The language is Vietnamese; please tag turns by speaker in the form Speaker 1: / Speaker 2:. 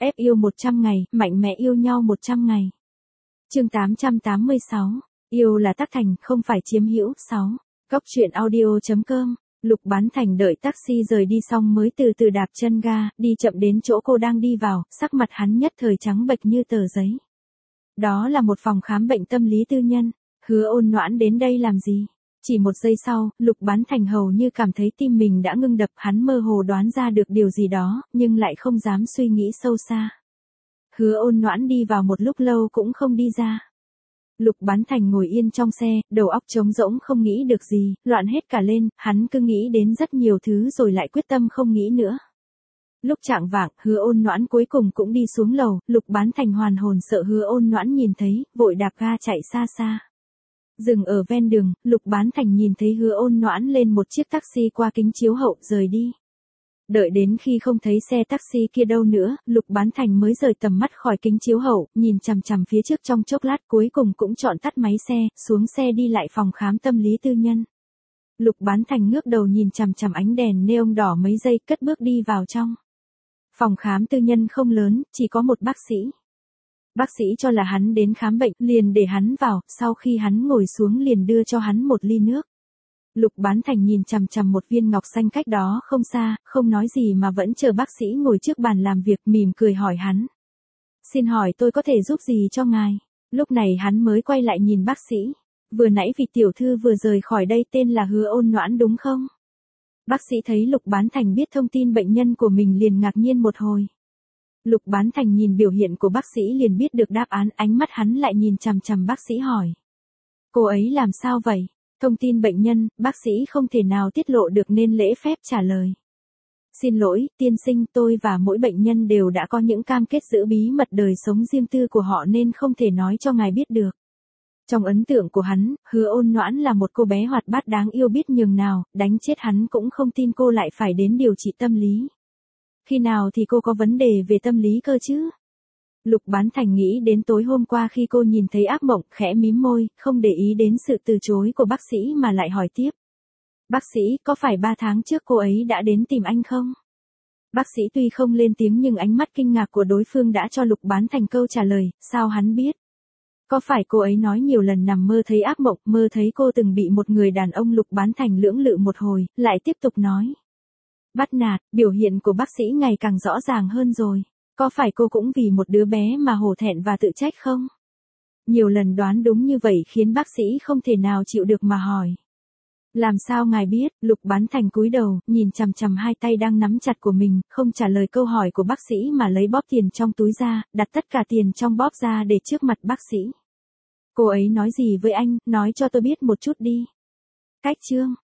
Speaker 1: Ép yêu 100 ngày, mạnh mẽ yêu nhau 100 ngày. Chương 886. Yêu là tác thành, không phải chiếm hữu. 6. Cóc truyện audio.com. Lục Bán Thành đợi taxi rời đi xong mới từ từ đạp chân ga, đi chậm đến chỗ cô đang đi vào, sắc mặt hắn nhất thời trắng bệch như tờ giấy. Đó là một phòng khám bệnh tâm lý tư nhân. Hứa Ôn Noãn đến đây làm gì? Chỉ một giây sau, Lục Bán Thành hầu như cảm thấy tim mình đã ngưng đập, hắn mơ hồ đoán ra được điều gì đó, nhưng lại không dám suy nghĩ sâu xa. Hứa Ôn Noãn đi vào một lúc lâu cũng không đi ra. Lục Bán Thành ngồi yên trong xe, đầu óc trống rỗng không nghĩ được gì, loạn hết cả lên, hắn cứ nghĩ đến rất nhiều thứ rồi lại quyết tâm không nghĩ nữa. Lúc chạng vạng, Hứa Ôn Noãn cuối cùng cũng đi xuống lầu, Lục Bán Thành hoàn hồn sợ Hứa Ôn Noãn nhìn thấy, vội đạp ga chạy xa xa. Dừng ở ven đường, Lục Bán Thành nhìn thấy Hứa Ôn Noãn lên một chiếc taxi qua kính chiếu hậu rời đi. Đợi đến khi không thấy xe taxi kia đâu nữa, Lục Bán Thành mới rời tầm mắt khỏi kính chiếu hậu, nhìn chằm chằm phía trước trong chốc lát cuối cùng cũng chọn tắt máy xe, xuống xe đi lại phòng khám tâm lý tư nhân. Lục Bán Thành ngước đầu nhìn chằm chằm ánh đèn neon đỏ mấy giây, cất bước đi vào trong. Phòng khám tư nhân không lớn, chỉ có một bác sĩ. Bác sĩ cho là hắn đến khám bệnh, liền để hắn vào, sau khi hắn ngồi xuống liền đưa cho hắn một ly nước. Lục Bán Thành nhìn chằm chằm một viên ngọc xanh cách đó không xa, không nói gì mà vẫn chờ bác sĩ ngồi trước bàn làm việc, mỉm cười hỏi hắn. Xin hỏi tôi có thể giúp gì cho ngài? Lúc này hắn mới quay lại nhìn bác sĩ. Vừa nãy vị tiểu thư vừa rời khỏi đây tên là Hứa Ôn Noãn đúng không? Bác sĩ thấy Lục Bán Thành biết thông tin bệnh nhân của mình liền ngạc nhiên một hồi. Lục Bán Thành nhìn biểu hiện của bác sĩ liền biết được đáp án, ánh mắt hắn lại nhìn chằm chằm bác sĩ hỏi. Cô ấy làm sao vậy? Thông tin bệnh nhân, bác sĩ không thể nào tiết lộ được nên lễ phép trả lời. Xin lỗi, tiên sinh, tôi và mỗi bệnh nhân đều đã có những cam kết giữ bí mật đời sống riêng tư của họ nên không thể nói cho ngài biết được. Trong ấn tượng của hắn, Hứa Ôn Noãn là một cô bé hoạt bát đáng yêu biết nhường nào, đánh chết hắn cũng không tin cô lại phải đến điều trị tâm lý. Khi nào thì cô có vấn đề về tâm lý cơ chứ? Lục Bán Thành nghĩ đến tối hôm qua khi cô nhìn thấy ác mộng, khẽ mím môi, không để ý đến sự từ chối của bác sĩ mà lại hỏi tiếp. Bác sĩ, có phải 3 tháng trước cô ấy đã đến tìm anh không? Bác sĩ tuy không lên tiếng nhưng ánh mắt kinh ngạc của đối phương đã cho Lục Bán Thành câu trả lời, sao hắn biết? Có phải cô ấy nói nhiều lần nằm mơ thấy ác mộng, mơ thấy cô từng bị một người đàn ông? Lục Bán Thành lưỡng lự một hồi, lại tiếp tục nói. Bắt nạt, biểu hiện của bác sĩ ngày càng rõ ràng hơn rồi. Có phải cô cũng vì một đứa bé mà hổ thẹn và tự trách không? Nhiều lần đoán đúng như vậy khiến bác sĩ không thể nào chịu được mà hỏi. Làm sao ngài biết? Lục Bán Thành cúi đầu, nhìn chằm chằm hai tay đang nắm chặt của mình, không trả lời câu hỏi của bác sĩ mà lấy bóp tiền trong túi ra, đặt tất cả tiền trong bóp ra để trước mặt bác sĩ. Cô ấy nói gì với anh, nói cho tôi biết một chút đi. Cách chương.